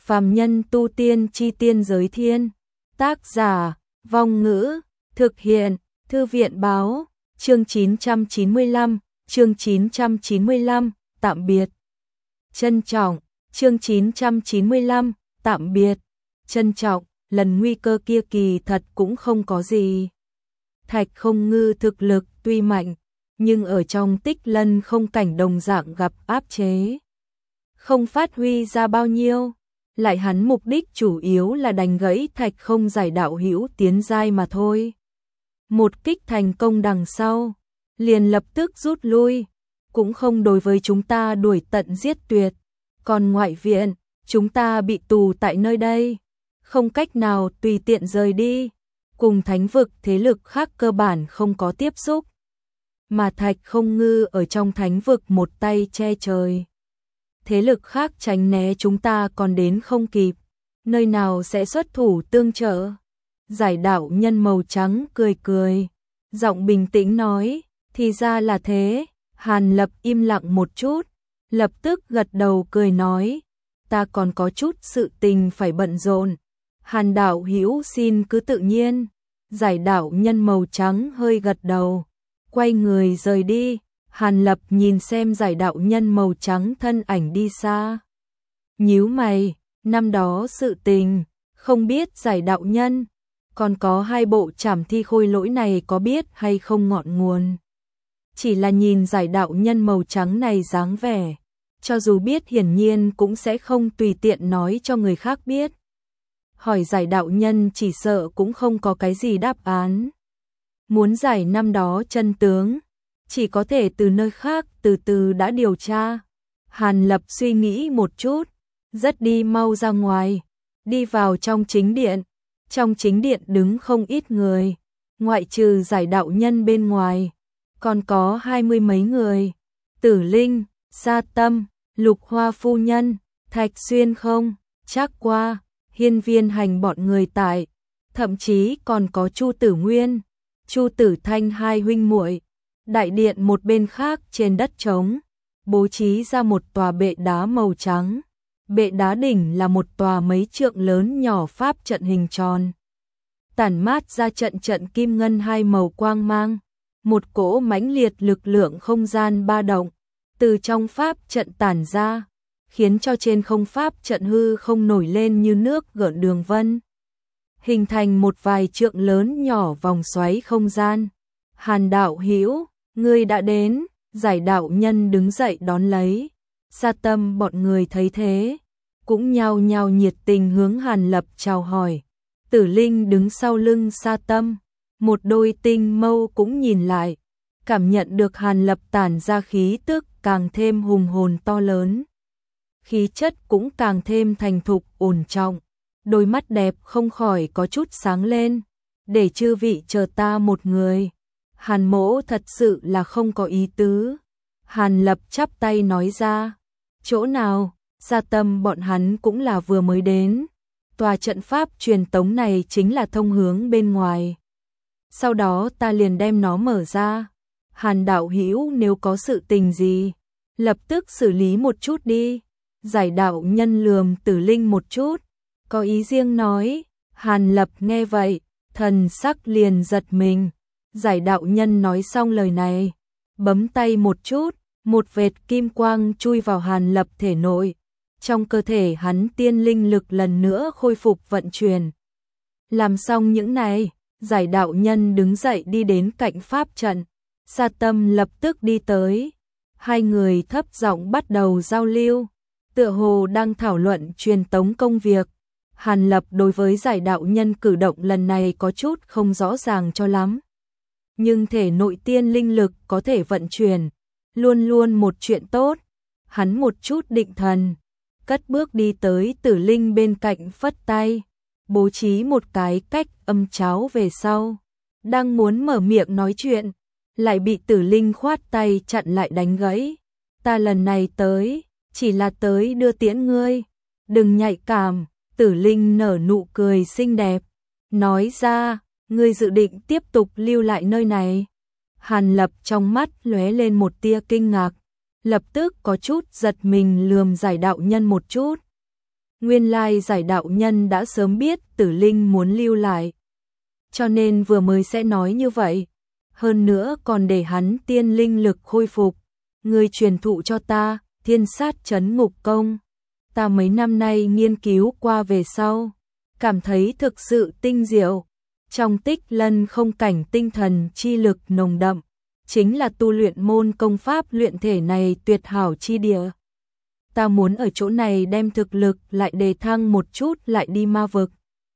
Phàm nhân tu tiên chi tiên giới thiên. Tác giả, Vong Ngữ, thực hiện, Thư viện báo, chương 995, tạm biệt. Trân trọng, chương 995, tạm biệt. Trân trọng, lần nguy cơ kia kỳ thật cũng không có gì. Thạch Không Ngư thực lực tuy mạnh, nhưng ở trong Tích Lân không cảnh đồng dạng gặp áp chế. Không phát huy ra bao nhiêu, lại hắn mục đích chủ yếu là đánh gãy Thạch Không giải đạo hữu tiến giai mà thôi. Một kích thành công đằng sau, liền lập tức rút lui, cũng không đối với chúng ta đuổi tận giết tuyệt. Còn ngoại viện, chúng ta bị tù tại nơi đây, không cách nào tùy tiện rời đi, cùng thánh vực thế lực khác cơ bản không có tiếp xúc. Mà Thạch Không Ngư ở trong thánh vực một tay che trời. Thế lực khác tránh né chúng ta còn đến không kịp, nơi nào sẽ xuất thủ tương trợ. Giải đạo nhân màu trắng cười cười, giọng bình tĩnh nói, thì ra là thế. Hàn Lập im lặng một chút, lập tức gật đầu cười nói, ta còn có chút sự tình phải bận rộn. Hàn đạo hữu xin cứ tự nhiên. Giải đạo nhân màu trắng hơi gật đầu, quay người rời đi. Hàn Lập nhìn xem giải đạo nhân màu trắng thân ảnh đi xa, nhíu mày, năm đó sự tình, không biết giải đạo nhân, còn có hai bộ trảm thi khôi lỗi này có biết hay không ngọn nguồn. Chỉ là nhìn giải đạo nhân màu trắng này dáng vẻ, cho dù biết hiển nhiên cũng sẽ không tùy tiện nói cho người khác biết. Hỏi giải đạo nhân chỉ sợ cũng không có cái gì đáp án. Muốn giải năm đó chân tướng, chỉ có thể từ nơi khác từ từ đã điều tra. Hàn Lập suy nghĩ một chút, rất đi mau ra ngoài, đi vào trong chính điện. Trong chính điện đứng không ít người, ngoại trừ giải đạo nhân bên ngoài, còn có 20 mấy người. Tử Linh, Sa Tâm, Lục Hoa phu nhân, Thạch Xuyên không, Trác Qua, Hiên Viên Hành bọn người tại, thậm chí còn có Chu Tử Nguyên, Chu Tử Thanh hai huynh muội. Đại điện một bên khác trên đất trống, bố trí ra một tòa bệ đá màu trắng. Bệ đá đỉnh là một tòa mấy trượng lớn nhỏ pháp trận hình tròn, tản mát ra trận trận kim ngân hai màu quang mang. Một cỗ mãnh liệt lực lượng không gian ba động từ trong pháp trận tản ra, khiến cho trên không pháp trận hư không nổi lên như nước gợn đường vân, hình thành một vài trượng lớn nhỏ vòng xoáy không gian. Hàn đạo hữu, ngươi đã đến. Giải đạo nhân đứng dậy đón lấy. Sa Tâm bọn người thấy thế, cũng nhao nhao nhiệt tình hướng Hàn Lập chào hỏi. Tử Linh đứng sau lưng Sa Tâm, một đôi tinh mâu cũng nhìn lại, cảm nhận được Hàn Lập tản ra khí tức càng thêm hùng hồn to lớn. Khí chất cũng càng thêm thành thục ổn trọng, đôi mắt đẹp không khỏi có chút sáng lên. Để chư vị chờ ta một người. Hàn mỗ thật sự là không có ý tứ. Hàn Lập chắp tay nói ra. Chỗ nào? Sa Tâm bọn hắn cũng là vừa mới đến. Tòa trận pháp truyền tống này chính là thông hướng bên ngoài. Sau đó ta liền đem nó mở ra. Hàn đạo hữu nếu có sự tình gì, lập tức xử lý một chút đi. Giải đạo nhân lườm Tử Linh một chút, có ý riêng nói. Hàn Lập nghe vậy, thần sắc liền giật mình. Giải đạo nhân nói xong lời này, bấm tay một chút, một vệt kim quang chui vào Hàn Lập thể nội. Trong cơ thể hắn tiên linh lực lần nữa khôi phục vận chuyển. Làm xong những này, giải đạo nhân đứng dậy đi đến cạnh pháp trận. Sa Tâm lập tức đi tới. Hai người thấp giọng bắt đầu giao lưu, tựa hồ đang thảo luận truyền tống công việc. Hàn Lập đối với giải đạo nhân cử động lần này có chút không rõ ràng cho lắm. Nhưng thể nội tiên linh lực có thể vận chuyển, luôn luôn một chuyện tốt. Hắn một chút định thần, cất bước đi tới Tử Linh bên cạnh phất tay, bố trí một cái cách âm cháo về sau. Đang muốn mở miệng nói chuyện, lại bị Tử Linh khoát tay chặn lại đánh gãy. Ta lần này tới, chỉ là tới đưa tiễn ngươi, đừng nhạy cảm. Tử Linh nở nụ cười xinh đẹp, nói ra, ngươi dự định tiếp tục lưu lại nơi này. Hàn Lập trong mắt lóe lên một tia kinh ngạc, lập tức có chút giật mình lườm giải đạo nhân một chút. Nguyên lai giải đạo nhân đã sớm biết Tử Linh muốn lưu lại, cho nên vừa mới sẽ nói như vậy. Hơn nữa còn để hắn tiên linh lực khôi phục. Ngươi truyền thụ cho ta Thiên Sát Chấn Ngục Công. Ta mấy năm nay nghiên cứu qua về sau, cảm thấy thực sự tinh diệu. Trong Tích Lân không cảnh tinh thần chi lực nồng đậm, chính là tu luyện môn công pháp luyện thể này tuyệt hảo chi địa. Ta muốn ở chỗ này đem thực lực lại đề thăng một chút lại đi ma vực.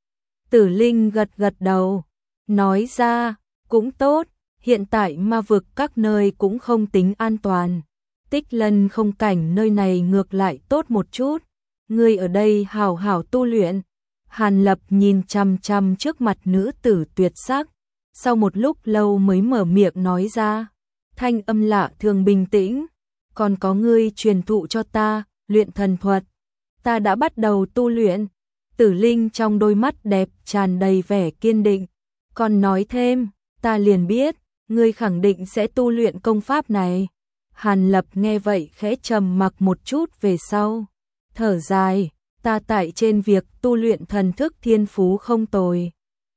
Tử Linh gật gật đầu, nói ra, cũng tốt, hiện tại ma vực các nơi cũng không tính an toàn. Tích Lân không cảnh nơi này ngược lại tốt một chút, ngươi ở đây hảo hảo tu luyện. Hàn Lập nhìn chằm chằm trước mặt nữ tử tuyệt sắc, sau một lúc lâu mới mở miệng nói ra, thanh âm lạ thường bình tĩnh, còn có ngươi truyền thụ cho ta luyện thần thuật, ta đã bắt đầu tu luyện. Tử Linh trong đôi mắt đẹp tràn đầy vẻ kiên định, còn nói thêm, ta liền biết, ngươi khẳng định sẽ tu luyện công pháp này. Hàn Lập nghe vậy khẽ trầm mặc một chút về sau, thở dài, ta tại trên việc tu luyện thần thức thiên phú không tồi.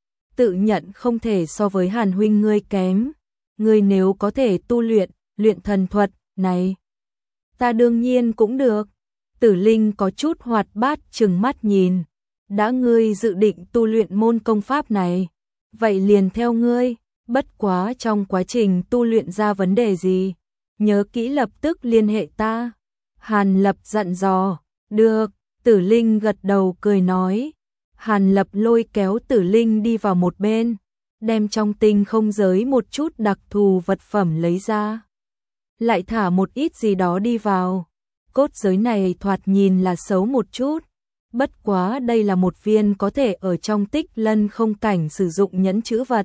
Tự nhận không thể so với Hàn huynh ngươi kém, ngươi nếu có thể tu luyện thần thuật này, ta đương nhiên cũng được. Tử Linh có chút hoạt bát trừng mắt nhìn, đã ngươi dự định tu luyện môn công pháp này, vậy liền theo ngươi, bất quá trong quá trình tu luyện ra vấn đề gì, nhớ kỹ lập tức liên hệ ta. Hàn Lập dặn dò, được. Tử Linh gật đầu cười nói. Hàn Lập lôi kéo Tử Linh đi vào một bên, đem trong tinh không giới một chút đặc thù vật phẩm lấy ra, lại thả một ít gì đó đi vào. Cốt giới này thoạt nhìn là xấu một chút, bất quá đây là một viên có thể ở trong Tích Lân không cảnh sử dụng nhẫn chữ vật,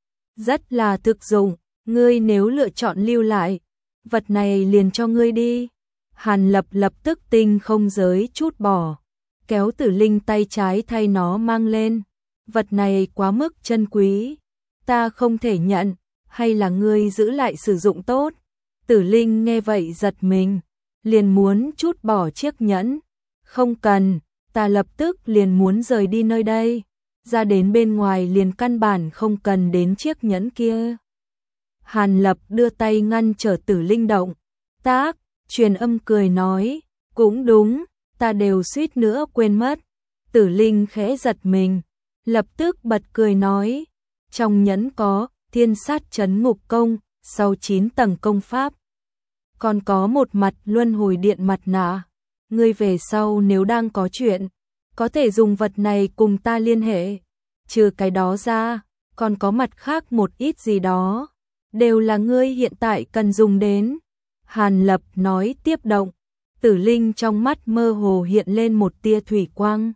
rất là thực dụng. Ngươi nếu lựa chọn lưu lại, vật này liền cho ngươi đi. Hàn Lập lập tức tinh không giới chút bỏ, kéo Tử Linh tay trái thay nó mang lên. Vật này quá mức chân quý, ta không thể nhận, hay là ngươi giữ lại sử dụng tốt. Tử Linh nghe vậy giật mình, liền muốn chút bỏ chiếc nhẫn. Không cần, ta lập tức liền muốn rời đi nơi đây, ra đến bên ngoài liền căn bản không cần đến chiếc nhẫn kia. Hàn Lập đưa tay ngăn trở Tử Linh động tác, truyền âm cười nói, cũng đúng, ta đều suýt nữa quên mất. Tử Linh khẽ giật mình, lập tức bật cười nói, trong nhẫn có Thiên Sát Chấn Ngục Công, sau 9 tầng công pháp, còn có một mặt luân hồi điện mặt nạ. Ngươi về sau nếu đang có chuyện, có thể dùng vật này cùng ta liên hệ. Trừ cái đó ra, còn có mặt khác một ít gì đó, đều là ngươi hiện tại cần dùng đến. Hàn Lập nói tiếp động. Tử Linh trong mắt mơ hồ hiện lên một tia thủy quang,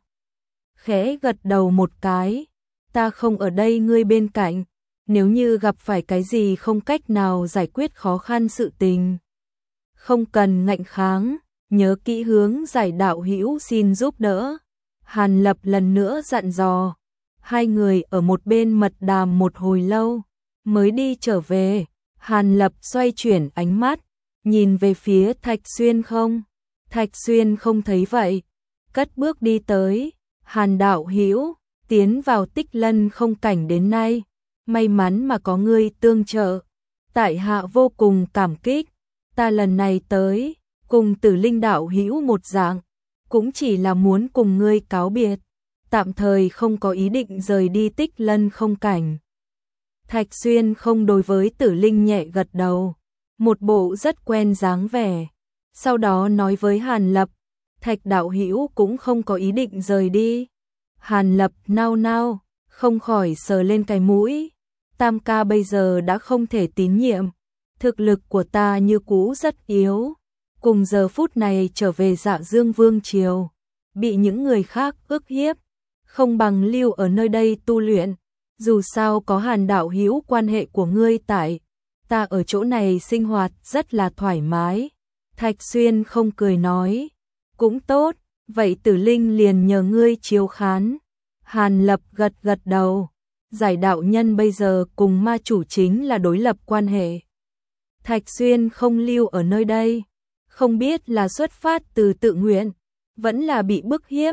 khẽ gật đầu một cái, ta không ở đây ngươi bên cạnh, nếu như gặp phải cái gì không cách nào giải quyết khó khăn sự tình, không cần ngạnh kháng, nhớ kỹ hướng giải đạo hữu xin giúp đỡ. Hàn Lập lần nữa dặn dò. Hai người ở một bên mật đàm một hồi lâu, mới đi trở về. Hàn Lập xoay chuyển ánh mắt, nhìn về phía Thạch Xuyên không. Thạch Xuyên không thấy vậy, cất bước đi tới. Hàn đạo hữu, tiến vào Tích Lân không cảnh đến nay, may mắn mà có ngươi tương trợ, tại hạ vô cùng cảm kích. Ta lần này tới, cùng Tử Linh đạo hữu một dạng, cũng chỉ là muốn cùng ngươi cáo biệt, tạm thời không có ý định rời đi Tích Lân không cảnh. Thạch Xuyên không đối với Tử Linh nhẹ gật đầu, một bộ rất quen dáng vẻ, sau đó nói với Hàn Lập, Thạch đạo hữu cũng không có ý định rời đi. Hàn Lập nao nao, không khỏi sờ lên cái mũi, Tam ca bây giờ đã không thể tín nhiệm, thực lực của ta như cũ rất yếu, cùng giờ phút này trở về Dạ Dương Vương triều, bị những người khác ức hiếp, không bằng lưu ở nơi đây tu luyện, dù sao có Hàn đạo hữu quan hệ của ngươi tại, ta ở chỗ này sinh hoạt rất là thoải mái. Thạch Xuyên không cười nói, cũng tốt, vậy Tử Linh liền nhờ ngươi chiếu khán. Hàn Lập gật gật đầu, giải đạo nhân bây giờ cùng ma chủ chính là đối lập quan hệ. Thạch Xuyên không lưu ở nơi đây, không biết là xuất phát từ tự nguyện, vẫn là bị bức hiếp,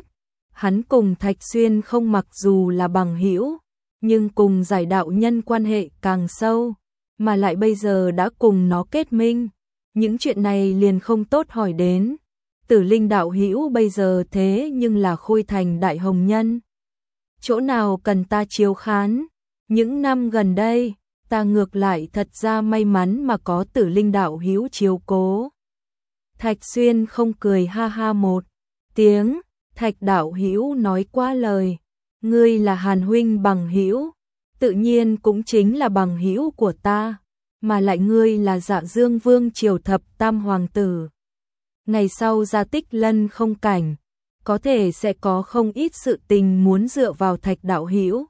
Hắn cùng Thạch Xuyên không mặc dù là bằng hữu, nhưng cùng Giải đạo nhân quan hệ càng sâu, mà lại bây giờ đã cùng nó kết minh. Những chuyện này liền không tốt hỏi đến. Tử Linh đạo hữu bây giờ thế nhưng là Khôi Thành đại hồng nhân. Chỗ nào cần ta chiếu khán? Những năm gần đây, ta ngược lại thật ra may mắn mà có Tử Linh đạo hữu chiếu cố. Thạch Xuyên không cười ha ha một tiếng, Thạch đạo hữu nói quá lời, ngươi là Hàn huynh bằng hữu, tự nhiên cũng chính là bằng hữu của ta, mà lại ngươi là Dạ Dương Vương triều thập tam hoàng tử. Ngày sau ra Tích Lân không cảnh, có thể sẽ có không ít sự tình muốn dựa vào Thạch đạo hữu.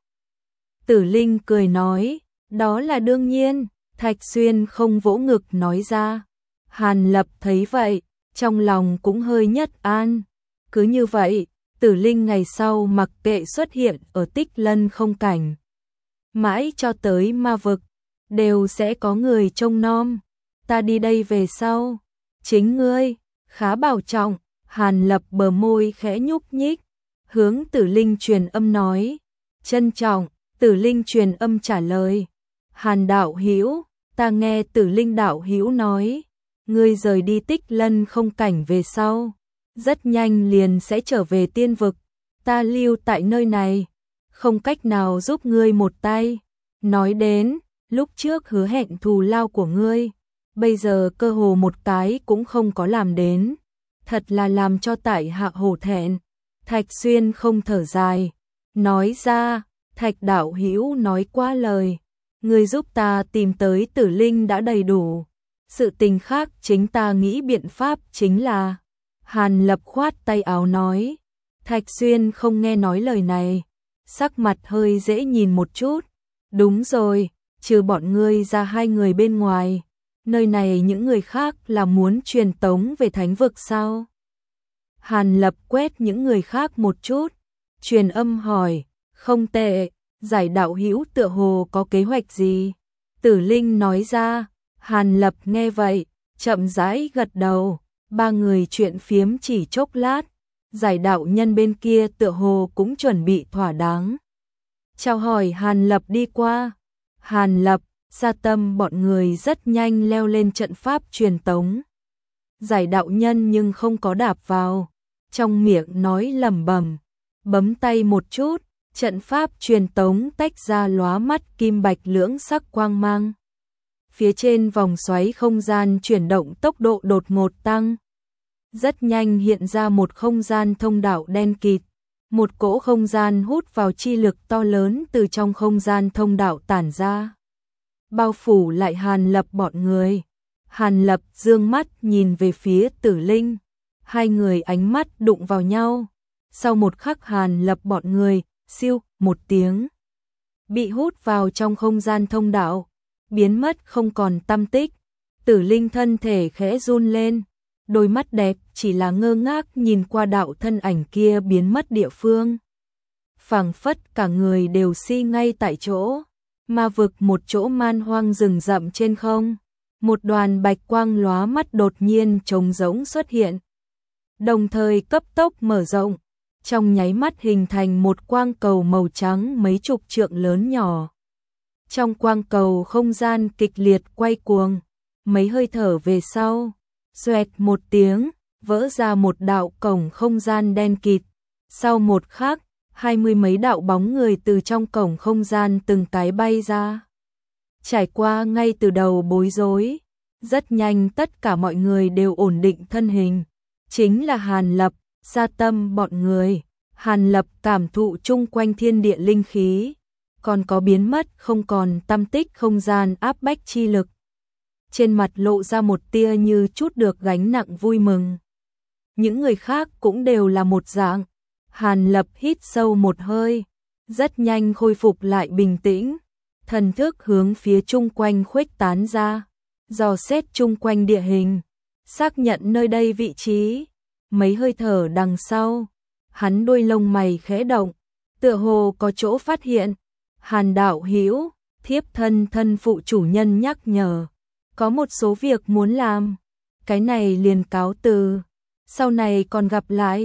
Tử Linh cười nói, đó là đương nhiên. Thạch Xuyên không vỗ ngực nói ra. Hàn Lập thấy vậy, trong lòng cũng hơi nhất an. Cứ như vậy, Tử Linh ngày sau mặc kệ xuất hiện ở Tích Lân không cảnh, mãi cho tới ma vực, đều sẽ có người trông nom. Ta đi đây về sau, chính ngươi khá bảo trọng. Hàn Lập bờ môi khẽ nhúc nhích, hướng Tử Linh truyền âm nói, trân trọng. Tử Linh truyền âm trả lời, Hàn đạo hữu, ta nghe Tử Linh đạo hữu nói, ngươi rời đi Tích Lân không cảnh về sau, rất nhanh liền sẽ trở về tiên vực, ta lưu tại nơi này, không cách nào giúp ngươi một tay. Nói đến, lúc trước hứa hẹn thù lao của ngươi, bây giờ cơ hồ một cái cũng không có làm đến, thật là làm cho tại hạ hổ thẹn. Thạch Xuyên không thở dài, nói ra, Thạch đạo hữu nói quá lời, ngươi giúp ta tìm tới Tử Linh đã đầy đủ, sự tình khác chính ta nghĩ biện pháp chính là. Hàn Lập khoát tay áo nói. Thạch Xuyên không nghe nói lời này, sắc mặt hơi dễ nhìn một chút. Đúng rồi, trừ bọn ngươi ra hai người bên ngoài, nơi này những người khác là muốn truyền tống về thánh vực sao? Hàn Lập quét những người khác một chút, truyền âm hỏi, không tệ, Giải đạo hữu tựa hồ có kế hoạch gì? Tử Linh nói ra. Hàn Lập nghe vậy, chậm rãi gật đầu, ba người chuyện phiếm chỉ chốc lát, Giải đạo nhân bên kia tựa hồ cũng chuẩn bị thỏa đáng. Chào hỏi Hàn Lập đi qua. Hàn Lập, Sa Tâm bọn người rất nhanh leo lên trận pháp truyền tống. Giải đạo nhân nhưng không có đạp vào, trong miệng nói lẩm bẩm, bấm tay một chút, trận pháp truyền tống tách ra lóa mắt kim bạch lưỡng sắc quang mang. Phía trên vòng xoáy không gian chuyển động tốc độ đột ngột tăng. Rất nhanh hiện ra một không gian thông đạo đen kịt, một cỗ không gian hút vào chi lực to lớn từ trong không gian thông đạo tản ra, bao phủ lại Hàn Lập bọn người. Hàn Lập dương mắt nhìn về phía Tử Linh, hai người ánh mắt đụng vào nhau. Sau một khắc Hàn Lập bọn người, siêu, một tiếng, bị hút vào trong không gian thông đạo, biến mất không còn tăm tích. Tử Linh thân thể khẽ run lên, đôi mắt đẹp chỉ là ngơ ngác nhìn qua đạo thân ảnh kia biến mất địa phương. Phảng phất cả người đều si ngay tại chỗ. Ma vực một chỗ man hoang rừng rậm trên không, một đoàn bạch quang lóa mắt đột nhiên trống rỗng xuất hiện, đồng thời cấp tốc mở rộng, trong nháy mắt hình thành một quang cầu màu trắng mấy chục trượng lớn nhỏ. Trong quang cầu không gian kịch liệt quay cuồng, mấy hơi thở về sau, xoẹt một tiếng, vỡ ra một đạo cổng không gian đen kịt. Sau một khắc, 20 mấy đạo bóng người từ trong cổng không gian từng cái bay ra. Trải qua ngay từ đầu bối rối, rất nhanh tất cả mọi người đều ổn định thân hình. Chính là Hàn Lập, Sa Tâm bọn người. Hàn Lập cảm thụ chung quanh thiên địa linh khí, còn có biến mất không còn tăm tích không gian áp bách chi lực. Trên mặt lộ ra một tia như chút được gánh nặng vui mừng. Những người khác cũng đều là một dạng. Hàn Lập hít sâu một hơi, rất nhanh khôi phục lại bình tĩnh, thần thức hướng phía chung quanh khuếch tán ra, dò xét chung quanh địa hình, xác nhận nơi đây vị trí. Mấy hơi thở đằng sau, hắn đuôi lông mày khẽ động, tựa hồ có chỗ phát hiện. Hàn đạo hữu, thiếp thân phụ chủ nhân nhắc nhở, có một số việc muốn làm, cái này liền cáo từ, sau này còn gặp lại.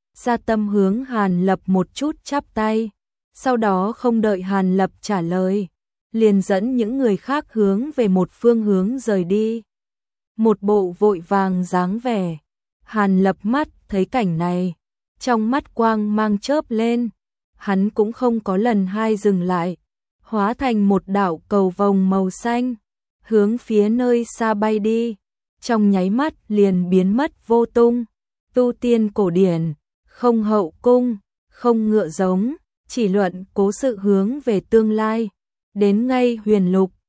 Gia Tâm hướng Hàn Lập một chút chắp tay, sau đó không đợi Hàn Lập trả lời, liền dẫn những người khác hướng về một phương hướng rời đi. Một bộ vội vàng dáng vẻ. Hàn Lập mắt thấy cảnh này, trong mắt quang mang chớp lên, hắn cũng không có lần hai dừng lại, hóa thành một đạo cầu vồng màu xanh, hướng phía nơi xa bay đi, trong nháy mắt liền biến mất vô tung. Tu tiên cổ điển, không hậu cung, không ngựa giống, chỉ luận cố sự hướng về tương lai, đến ngay huyền lục,